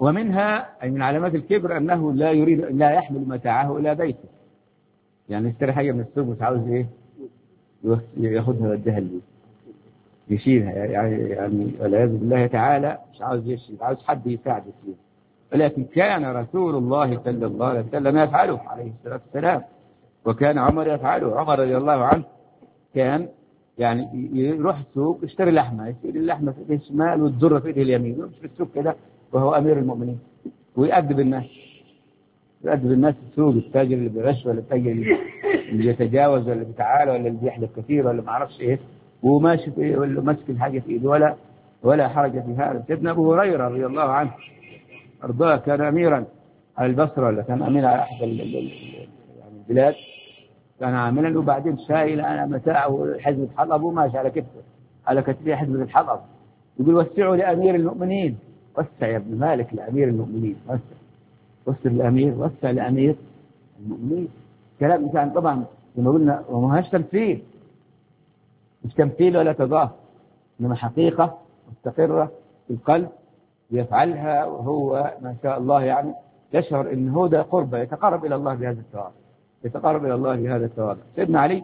ومنها أي من علامات الكبر أنه لا يحمل متاعه إلى بيته. يعني يشتري حاجة من السوق مش عاوز إيه ياخدها ويديها البيت يشيلها، يعني والعياذ بالله تعالى مش عاوز يشيل، عاوز حد يساعده فيه. ولكن كان رسول الله صلى الله عليه وسلم يفعله عليه الصلاة والسلام، وكان عمر يفعله. عمر رضي الله عنه كان يعني يروح السوق يشتري لحمة، يشتري اللحمة في ايده الشمال والذرة في ايده اليمين، ويمشي في السوق كده وهو أمير المؤمنين، ويأدب الناس. يأدب الناس في السوق، التاجر اللي بيغش ولا التاجر اللي بيتجاوز ولا اللي بيتعالى ولا اللي بيحلف كثير ولا ما اعرفش ايه، وماشي في ولا ماسك الحاجة في ايده ولا حرج في هذا. سيدنا أبو هريرة رضي الله عنه أرضاه كان أميرا على البصرة، ولا كان أمير على أحد يعني البلاد، كان عاملا وبعدين شايل أنا متاعه حزمة حطب وماشي على كتفه على كتفه حزمة الحطب، يقول وسعوا لأمير المؤمنين. وسع يا ابن مالك لأمير المؤمنين، وسع الأمير، وسع لأمير المؤمنين. كلام كان طبعا كما قلنا وما هاش تمثيل، مش تمثيل ولا تضاهي، إنما حقيقة مستقرة في القلب يفعلها وهو ما شاء الله يعني يشعر إن هو ده قربة، يتقرب إلى الله بهذا الثواب، يتقرب إلى الله بهذا الثواب. سيدنا علي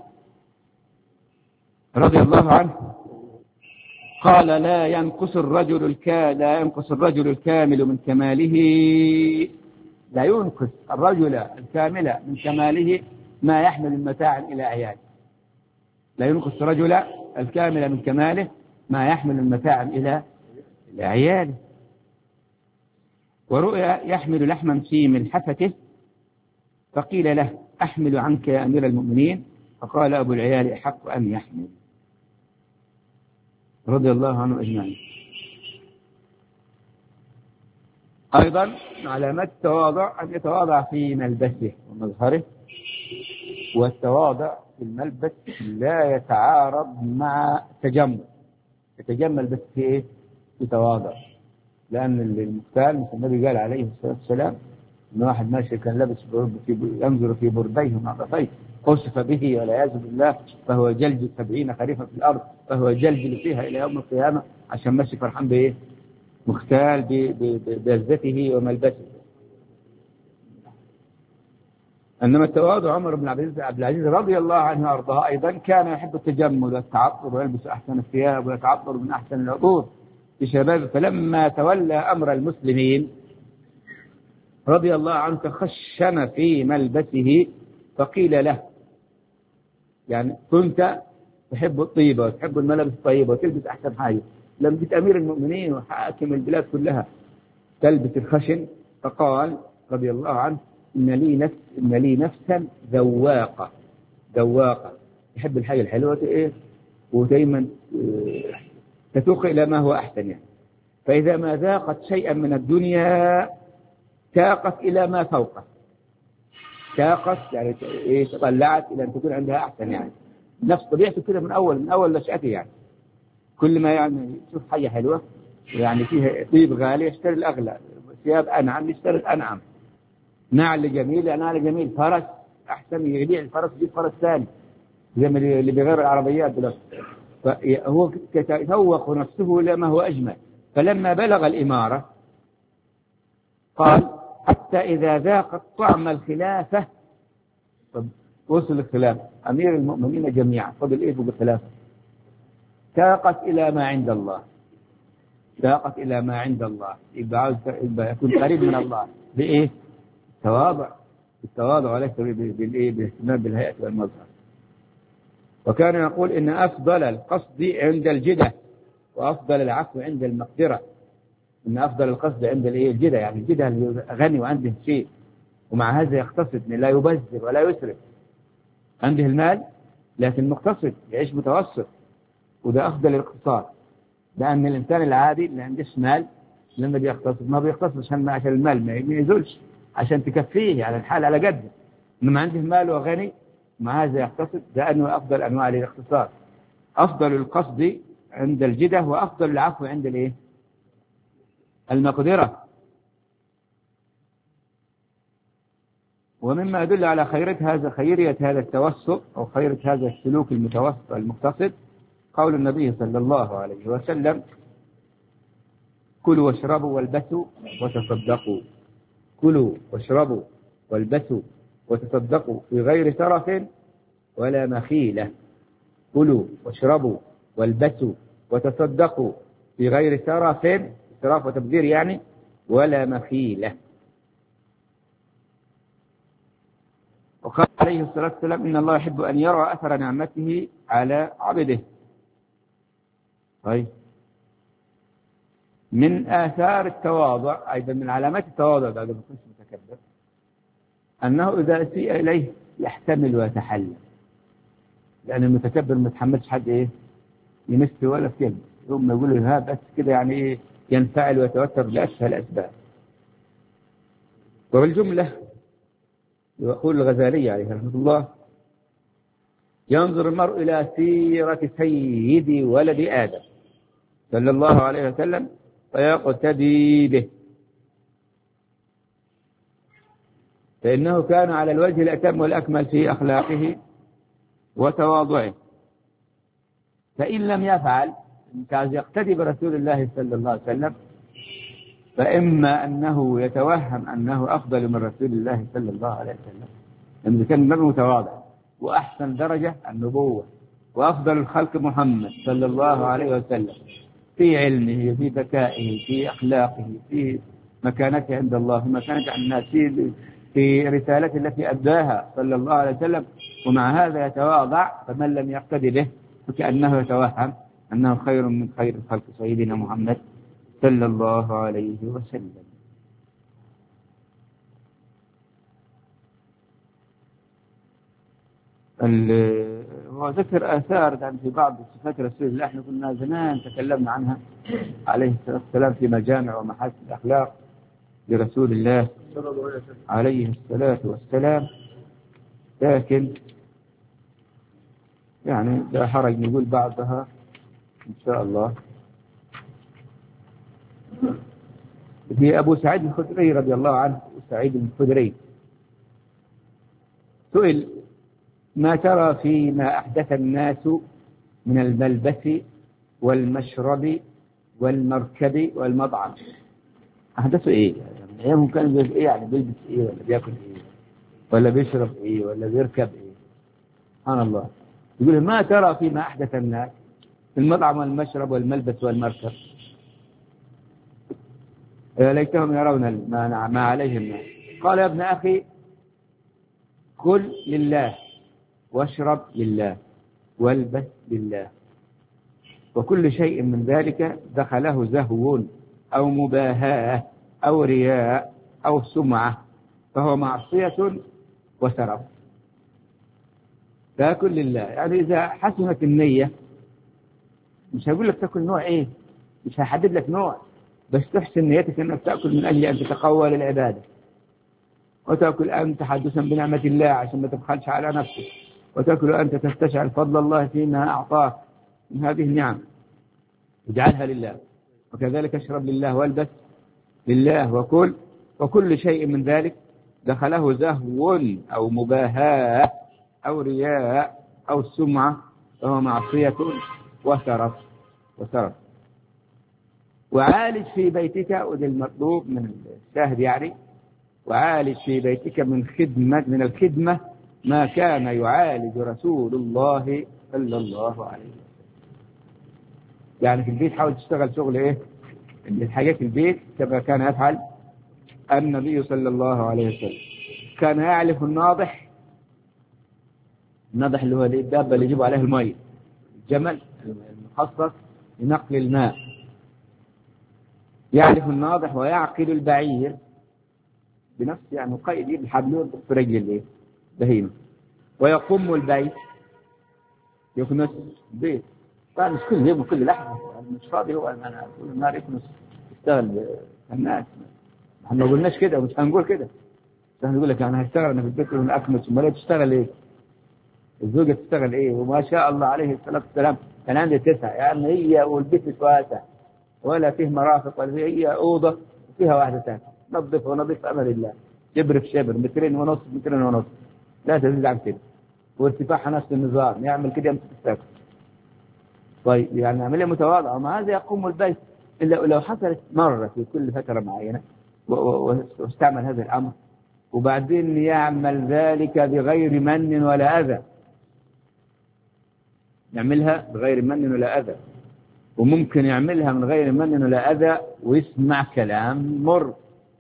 رضي الله عنه قال لا ينقص الرجل الكامل من كماله، لا ينقص الرجل الكامل من كماله ما يحمل المتاع إلى عياله. لا ينقص الرجل الكامل من كماله ما يحمل المتاع إلى عياله. ورؤيا يحمل لحما في ملحفته فقيل له أحمل عنك يا أمير المؤمنين، فقال أبو العيال أحق أن يحمل، رضي الله عنه أجمعين. أيضا علامات التواضع أن يتواضع في ملبسه ومظهره، والتواضع في الملبس لا يتعارض مع التجمل. يتجمل بس في إيه؟ يتواضع، لأن المختال مثل النبي قال عليه الصلاة والسلام إن واحد ماشي كان لابس ينظر في برديه ومعطفيه قصف به والعياذ بالله فهو جلد 70 خريفا في الأرض، فهو جلد فيها إلى يوم القيامة عشان ماشي فرحان بإيه؟ مختال بلذته وملبسه. إنما التواضع عمر بن عبد العزيز رضي الله عنه وأرضاه أيضا كان يحب التجمل والتعطر ويلبس أحسن الثياب ويتعطر من أحسن العطور لشباب. فلما تولى أمر المسلمين رضي الله عنه تخشن في ملبسه فقيل له يعني كنت تحب الطيبة وتحب الملابس الطيبة وتلبس أحسن حاجة، لما جيت أمير المؤمنين وحاكم البلاد كلها تلبس الخشن. فقال رضي الله عنه إن لي نفسا ذواقة تحب الحاجة الحلوة إيه ودايما تتوق إلى ما هو أحسن يعني. فإذا ما ذاقت شيئا من الدنيا تاقت إلى ما فوقه، تاقت يعني إيه تطلعت إلى أن تكون عندها أحسن يعني. نفس طبيعته كده من أول نشأته يعني. كل ما يعني يشوف حاجة حلوة يعني فيها طيب غالي يشتري الأغلى، ثياب أنعم يشتري الأنعم، نعل جميل نعل جميل، فرس أحسن يبيع الفرس يجيب فرس ثاني زي ما اللي بغير العربيات دلوقتي. فهو يتذوق نفسه لما هو أجمل. فلما بلغ الإمارة قال حتى إذا ذاقت طعم الخلافة، وصل الخلافة أمير المؤمنين جميعا فضل إيه بالخلافة، تاقت إلى ما عند الله، تاقت إلى ما عند الله، يبقى يكون قريب من الله بإيه؟ التواضع وليس بالإيه؟ بالاهتمام بالهيئة والمظهر. وكان يقول إن أفضل القصد عند الجدة وأفضل العفو عند المقدرة. إن أفضل القصد عند الجدة يعني الجدة اللي غني وعنده شيء ومع هذا يقتصد لا يبذر ولا يسرف، عنده المال لكن مقتصد يعيش متوسط، وده أفضل الاقتصاد. لأن الإنسان العادي اللي عنده مال لما بيقتصد ما بيقتصد عشان المال ما يزولش عشان تكفيه على الحال على قده، إنما عنده مال وغني مع هذا يقتصد، ده أنه أفضل أنواع الاقتصاد. أفضل القصد عند الجدة وأفضل العفو عند المقدرة. ومما يدل على خيرية هذا التوسط أو خيرية هذا السلوك المتوسط المقتصد قول النبي صلى الله عليه وسلم كلوا واشربوا والبسوا وتصدقوا. كلوا واشربوا والبسوا وتصدقوا في غير سرف ولا مخيلة. كلوا واشربوا والبسوا وتصدقوا في غير سرف، إسراف وتبذير يعني، ولا مخيلة. وقال عليه الصلاة والسلام إن الله يحب أن يرى أثر نعمته على عبده. طيب، من آثار التواضع أيضا، من علامات التواضع بعد ما يكونش متكبر، أنه إذا أسيء إليه يحتمل ويتحلى، لأن المتكبر ما يتحملش حد إيه يمس ولا في كلمة، ثم يقول له ها بس كده يعني إيه، ينفعل ويتوتر لأسهل الأسباب. وبالجملة يقول الغزالي عليه رحمة الله: ينظر المرء إلى سيرة سيد ولد آدم صلى الله عليه وسلم فيقتدي به، فإنه كان على الوجه الأتم والأكمل في أخلاقه وتواضعه، فإن لم يفعل كان يقتدي برسول الله صلى الله عليه وسلم، فإما أنه يتوهم أنه أفضل من رسول الله صلى الله عليه وسلم، لأنه كان النبي متواضع وأحسن درجة النبوة وأفضل الخلق محمد صلى الله عليه وسلم في علمه، في ذكائه، في أخلاقه، في مكانته عند الله، في مكانته عند الناس، في رسالته التي أداها صلى الله عليه وسلم، ومع هذا يتواضع. فمن لم يقتدي به فكأنه يتوهم أنه خير من خير الخلق سيدنا محمد صلى الله عليه وسلم. وذكر آثار في بعض صفات رسول الله، احنا كنا زمان تكلمنا عنها عليه الصلاة والسلام في مجامع ومحاسن الأخلاق لرسول الله عليه الصلاة والسلام، لكن يعني لا حرج نقول بعضها إن شاء الله. في أبو سعيد الخدري رضي الله عنه، سعيد الخدري سئل: ما ترى فيما أحدث الناس من الملبس والمشرب والمركب والمطعم؟ أحدثوا إيه؟ يعني أيامهم كانوا بيلبس إيه؟ يعني بيلبس إيه ولا بياكل إيه ولا بيشرب إيه ولا بيركب إيه؟ سبحان الله. يقول: ما ترى فيما أحدث الناس في المطعم والمشرب والملبس والمركب؟ يا ليتهم يرون ما عليه الناس. قال: يا ابن أخي، كل لله واشرب لله والبس لله، وكل شيء من ذلك دخله زهو أو مباهاة أو رياء أو سمعة فهو معصية وسرف. تاكل لله، يعني إذا حسنت النية، مش هقول لك تاكل نوع إيه، مش هحدد لك نوع، بس تحسن نيتك أنك تأكل من أجل أن تتقوى للعبادة، وتأكل أنت تحدثا بنعمة الله عشان ما تبخلش على نفسك، وتأكل أنت تستشعر فضل الله فيما أعطاك من هذه النعم، اجعلها لله. وكذلك اشرب لله والبس لله وكل، وكل شيء من ذلك دخله زهو أو مباهاة أو رياء أو سمعة فهو معصية وسرف. وعالج في بيتك، وده المطلوب من الشاهد يعني، وعالج في بيتك من الخدمة ما كان يعالج رسول الله صلى الله عليه وسلم. يعني في البيت حاول تشتغل شغل ايه، الحاجات البيت كما كان يفعل النبي صلى الله عليه وسلم. كان يعلف الناضح اللي هو الدابة اللي يجيبوا عليه الماء، الجمل المخصص لنقل الماء، يعلف الناضح ويعقل البعير بنفس يعني قيد بالحبل في رجل الايه بهيمه، ويقوم البيت، يكنس البيت. طبعا مش كل يوم وكل لحظه، مش فاضي هو انا طول النهار يكنس يشتغل الناس. احنا ما قلناش كده ومش هنقول كده، بس هنقول لك انا هشتغل انا في البيت من اكنس، امال تشتغل ايه؟ الزوجه تشتغل ايه؟ وما شاء الله عليه الصلاه والسلام كان عندي 9، يعني هي والبيت مش واسع ولا فيه مرافق ولا فيه، هي اوضه وفيها واحده ثانيه، نظف ونظف امر الله، شبر في شبر، مترين ونص، لا تزيد عن كده، وارتفاعها نفس النظام، يعمل كده يمسك الساق. طيب يعني عمليه متواضعه، وما هذا يقوم البيت. إلا لو حصلت مرة في كل فترة معينة واستعمل هذا الأمر، وبعدين يعمل ذلك بغير من ولا أذى، يعملها بغير من ولا أذى، وممكن يعملها من غير من ولا أذى ويسمع كلام مر.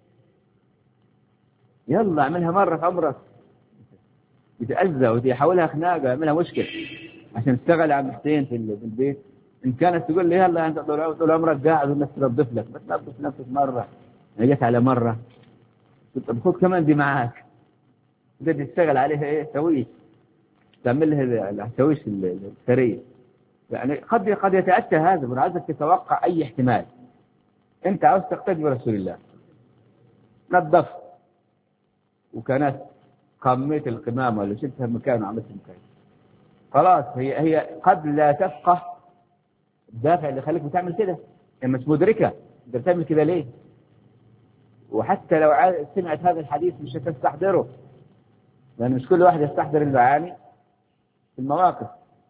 يلا اعملها مرة في عمرك، يتأذى ويحولها خناقة، يعملها مشكلة عشان تشتغل عم حسين في البيت. إن كانت تقول لي يلا أنت طول عمرك قاعد والناس تنظف لك، بس نظف نفسك مرة، جت على مرة خذ كمان دي معاك، بدك تشتغل عليها إيه تويش، تعمل لها التويش السريع. يعني قد يتأتى هذا، من عايزك تتوقع أي احتمال. أنت عاوز تقتدي برسول الله، نظف وكانت قميت القمامة ولا شلتها مكان وعملت مكان، خلاص هي قد لا تفقه الدافع اللي خليك بتعمل كده، هي مش مدركة انت بتعمل كده ليه. وحتى لو سمعت هذا الحديث مش هتستحضره، لأن مش كل واحد يستحضر المعاني في المواقف.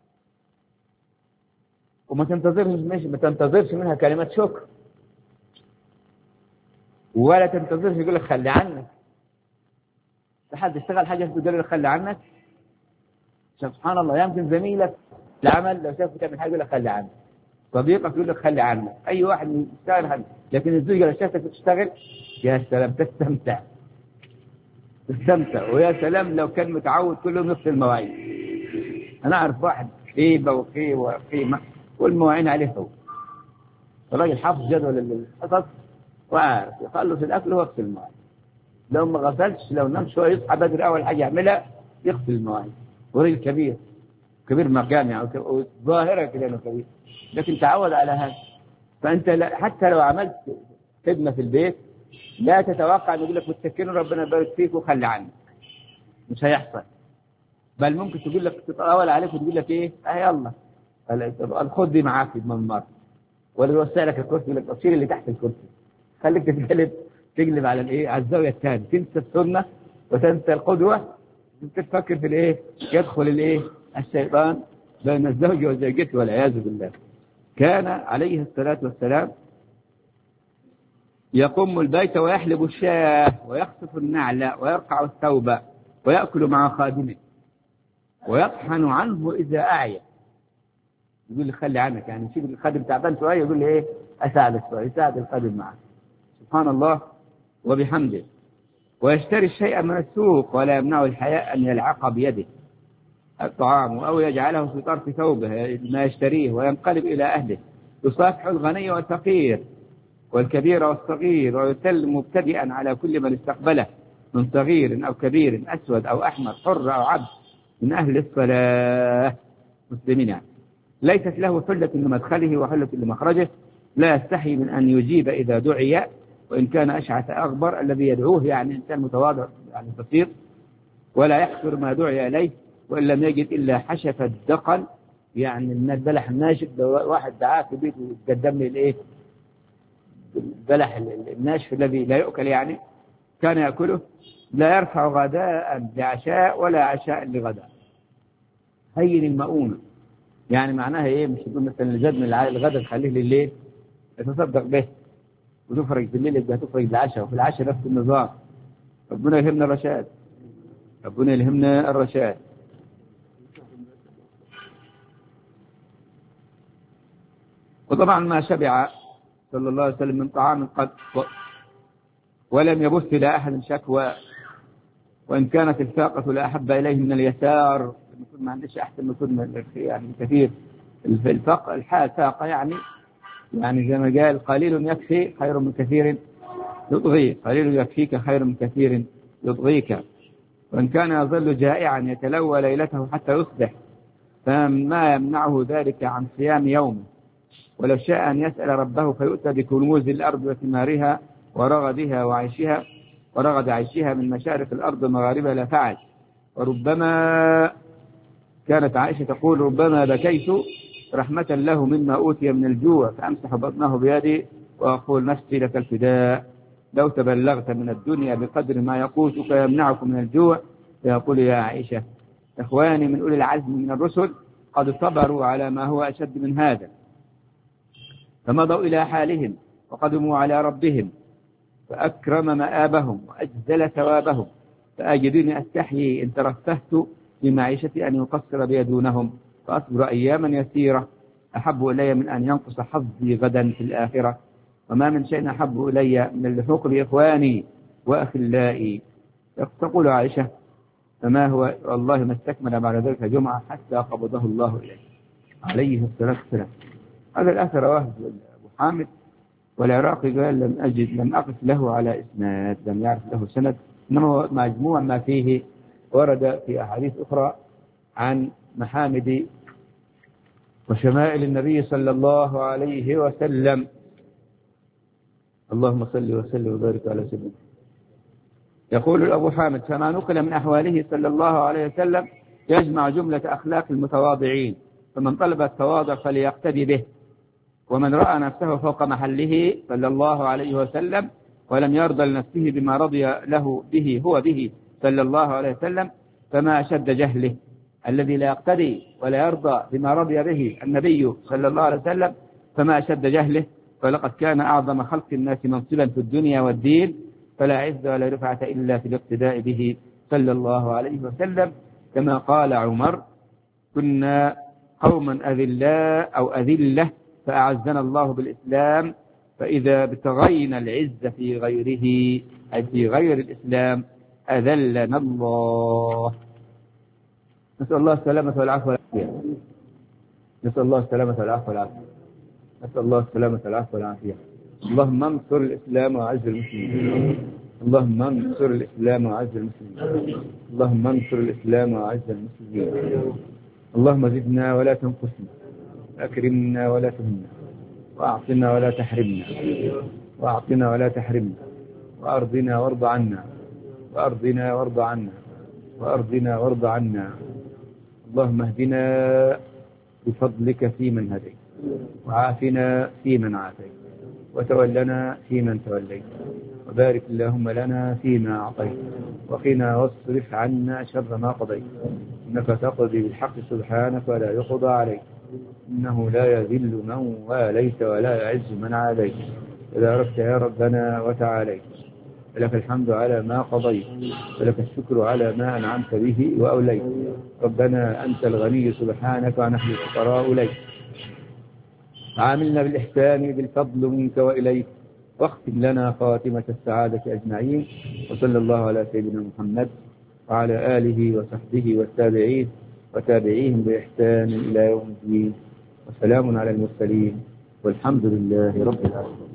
وما تنتظرش منها كلمات شكر، ولا تنتظرش يقول لك خلي عنك. لحد يشتغل حاجة تقول لك خلي عنك، سبحان الله. يمكن زميلك العمل لو شافك تعمل حاجة يقول لك خلي عنك، صديقك يقول لك خلي عنك، أي واحد يشتغل حاجة. لكن الزوجة لو شافتك تشتغل يا سلام تستمتع، ويا سلام لو كان متعود كل يوم نفس المواعيد. أنا أعرف واحد خيبة وقيمة والمواعين عليه هو الراجل حافظ جدول القصص وعارف يخلص الأكل ويغسل المواعين، لو ما غسلش لو نام شوية يصحى بدري أول حاجة يعملها يغسل المواعين. وراجل كبير مكان يعني، ظاهرة كده إنه كبير، لكن تعود على هذا. فأنت حتى لو عملت خدمة في البيت لا تتوقع أن يقول لك متسكين ربنا يبارك فيك وخلي عنك، مش هيحصل. بل ممكن تقول لك تتطاول عليك وتقول لك إيه يلا الخد دي معاك في الممر، ولا يوسع لك الكرسي يقول لك شيل اللي تحت الكرسي، خليك تقلب على الايه، على الزاويه الثانيه، تنسى السنه وتنسى القدوه، تفكر في الايه، يدخل الايه الشيطان بين الزوج وزوجته والعياذ بالله. كان عليه الصلاه والسلام يقوم البيت ويحلب الشاة ويخصف النعل ويرقع الثوب ويأكل مع خادمه ويطحن عنه إذا أعيا. يقول لي خلي عنك، يعني يشوف الخادم تعبان شوية يقول لي إيه أساعدك شوية، يساعد الخادم معه. سبحان الله وبحمده. ويشتري الشيء من السوق ولا يمنعه الحياء أن يلعق بيده الطعام أو يجعله في طرف ثوبه ما يشتريه وينقلب إلى أهله. يصافح الغني والفقير والكبير والصغير ويسلم مبتدئا على كل من استقبله من صغير أو كبير، أسود أو أحمر، حر أو عبد، من أهل الصلاة مسلمين يعني. ليست له حلة لمدخله وحلة لمخرجه، لا يستحي من أن يجيب إذا دعي وإن كان أشعث أغبر، الذي يدعوه يعني إنسان متواضع يعني بسيط، ولا يحفر ما دعي إليه وإن لم يجد إلا حشف الدقل، يعني من البلح الناشف. لو واحد دعاه في بيته قدم لي الإيه البلح الناشف الذي لا يؤكل يعني كان يأكله، لا يرفع غداء لعشاء ولا عشاء لغداء. هين المؤونة يعني معناها إيه، مش يقول مثلا الجد من الغداء تخليه لليل يتصدق به وتفرج بالليل يبقى تفرج بالعشاء، وفي العشاء نفس النظام. ربنا يلهمنا الرشاد، ربنا يلهمنا الرشاد. وطبعا ما شبع صلى الله عليه وسلم من طعام قد ولم يبث إلى أحد شكوى، وإن كانت الفاقة لا أحب إليه من اليسار. ما عندش أحسن من يعني كثير الفاقة يعني زي ما قال قليل يكفي خير من كثير يطغي، قليل يكفيك خير من كثير يطغيك. وإن كان يظل جائعا يتلوى ليلته حتى يصبح فما يمنعه ذلك عن صيام يومه، ولو شاء أن يسأل ربه فيؤتى بكنوز الأرض وثمارها ورغدها وعيشها ورغد عيشها من مشارق الأرض ومغاربها لفعل. وربما كانت عائشة تقول ربما بكيت رحمة له مما أوتي من الجوع فأمسح بطنه بيدي وأقول نفسي لك الفداء، لو تبلغت من الدنيا بقدر ما يقوتك يمنعك من الجوع. فيقول يا عائشة إخواني من أولي العزم من الرسل قد صبروا على ما هو أشد من هذا، فمضوا إلى حالهم وقدموا على ربهم فأكرم مآبهم وأجزل ثوابهم. فأجدني أستحيي إن ترفهت بمعيشتي أن يقصر بي دونهم فأصبر أياما يسيرة أحب إلي من أن ينقص حظي غدا في الآخرة. وما من شيء أحب إلي من اللحوق بإخواني وأخلائي. تقول عائشة فما هو والله ما استكمل بعد ذلك جمعة حتى قبضه الله إليه عليه الصلاة والسلام. هذا الأثر رواه أبو حامد والعراقي قال لم أقف له على إسناد، لم يعرف له سند، إنما هو مجموع ما فيه ورد في أحاديث أخرى عن محامد وشمائل النبي صلى الله عليه وسلم. اللهم صل وسلم وبارك على سيدنا. يقول أبو حامد فما نقل من أحواله صلى الله عليه وسلم يجمع جملة أخلاق المتواضعين، فمن طلب التواضع فليقتدي به، ومن رأى نفسه فوق محله صلى الله عليه وسلم ولم يرضى لنفسه بما رضي له به هو به صلى الله عليه وسلم فما أشد جهله. الذي لا يقتدي ولا يرضى بما رضي به النبي صلى الله عليه وسلم فما أشد جهله. فلقد كان أعظم خلق الناس منصبا في الدنيا والدين، فلا عز ولا رفعة إلا في الاقتداء به صلى الله عليه وسلم. كما قال عمر كنا قوما أذلاء أو أذلة فأعزنا الله بالإسلام، فإذا ابتغينا العز في غيره أي في غير الإسلام أذلنا الله. نسأل الله السلامة والعفو والعافية. نسأل الله السلامة والعفو والعافية. نسأل الله السلامة والعفو والعافية. اللهم انصر الإسلام وأعز المسلمين. اللهم انصر الإسلام وأعز المسلمين. اللهم انصر الإسلام وأعز المسلمين. اللهم زدنا ولا تنقصنا، أكرمنا ولا تهنا، وأعطنا ولا تحرمنا، وأعطنا ولا تحرمنا، وأرضنا وارض عنا، وأرضنا وارض عنا، وأرضنا وارض عنا. اللهم اهدنا بفضلك فيمن هديت، وعافنا فيمن عافيت، وتولنا فيمن توليت، وبارك اللهم لنا فيما أعطيت، وقنا واصرف عنا شر ما قضيت، إنك تقضي بالحق سبحانك ولا يقضى عليك، إنه لا يذل من واليت ولا يعز من عاديت، إذا أردت يا ربنا وتعاليت. فلك الحمد على ما قضيت، ولك الشكر على ما أنعمت به وأوليت. ربنا أنت الغني سبحانك ونحن الفقراء إليك. عاملنا بالإحسان بالفضل منك وإليك، واختم لنا خاتمة السعادة أجمعين. وصلى الله على سيدنا محمد وعلى آله وصحبه والتابعين وتابعيهم بإحسان إلى يوم الدين، وسلام على المرسلين، والحمد لله رب العالمين.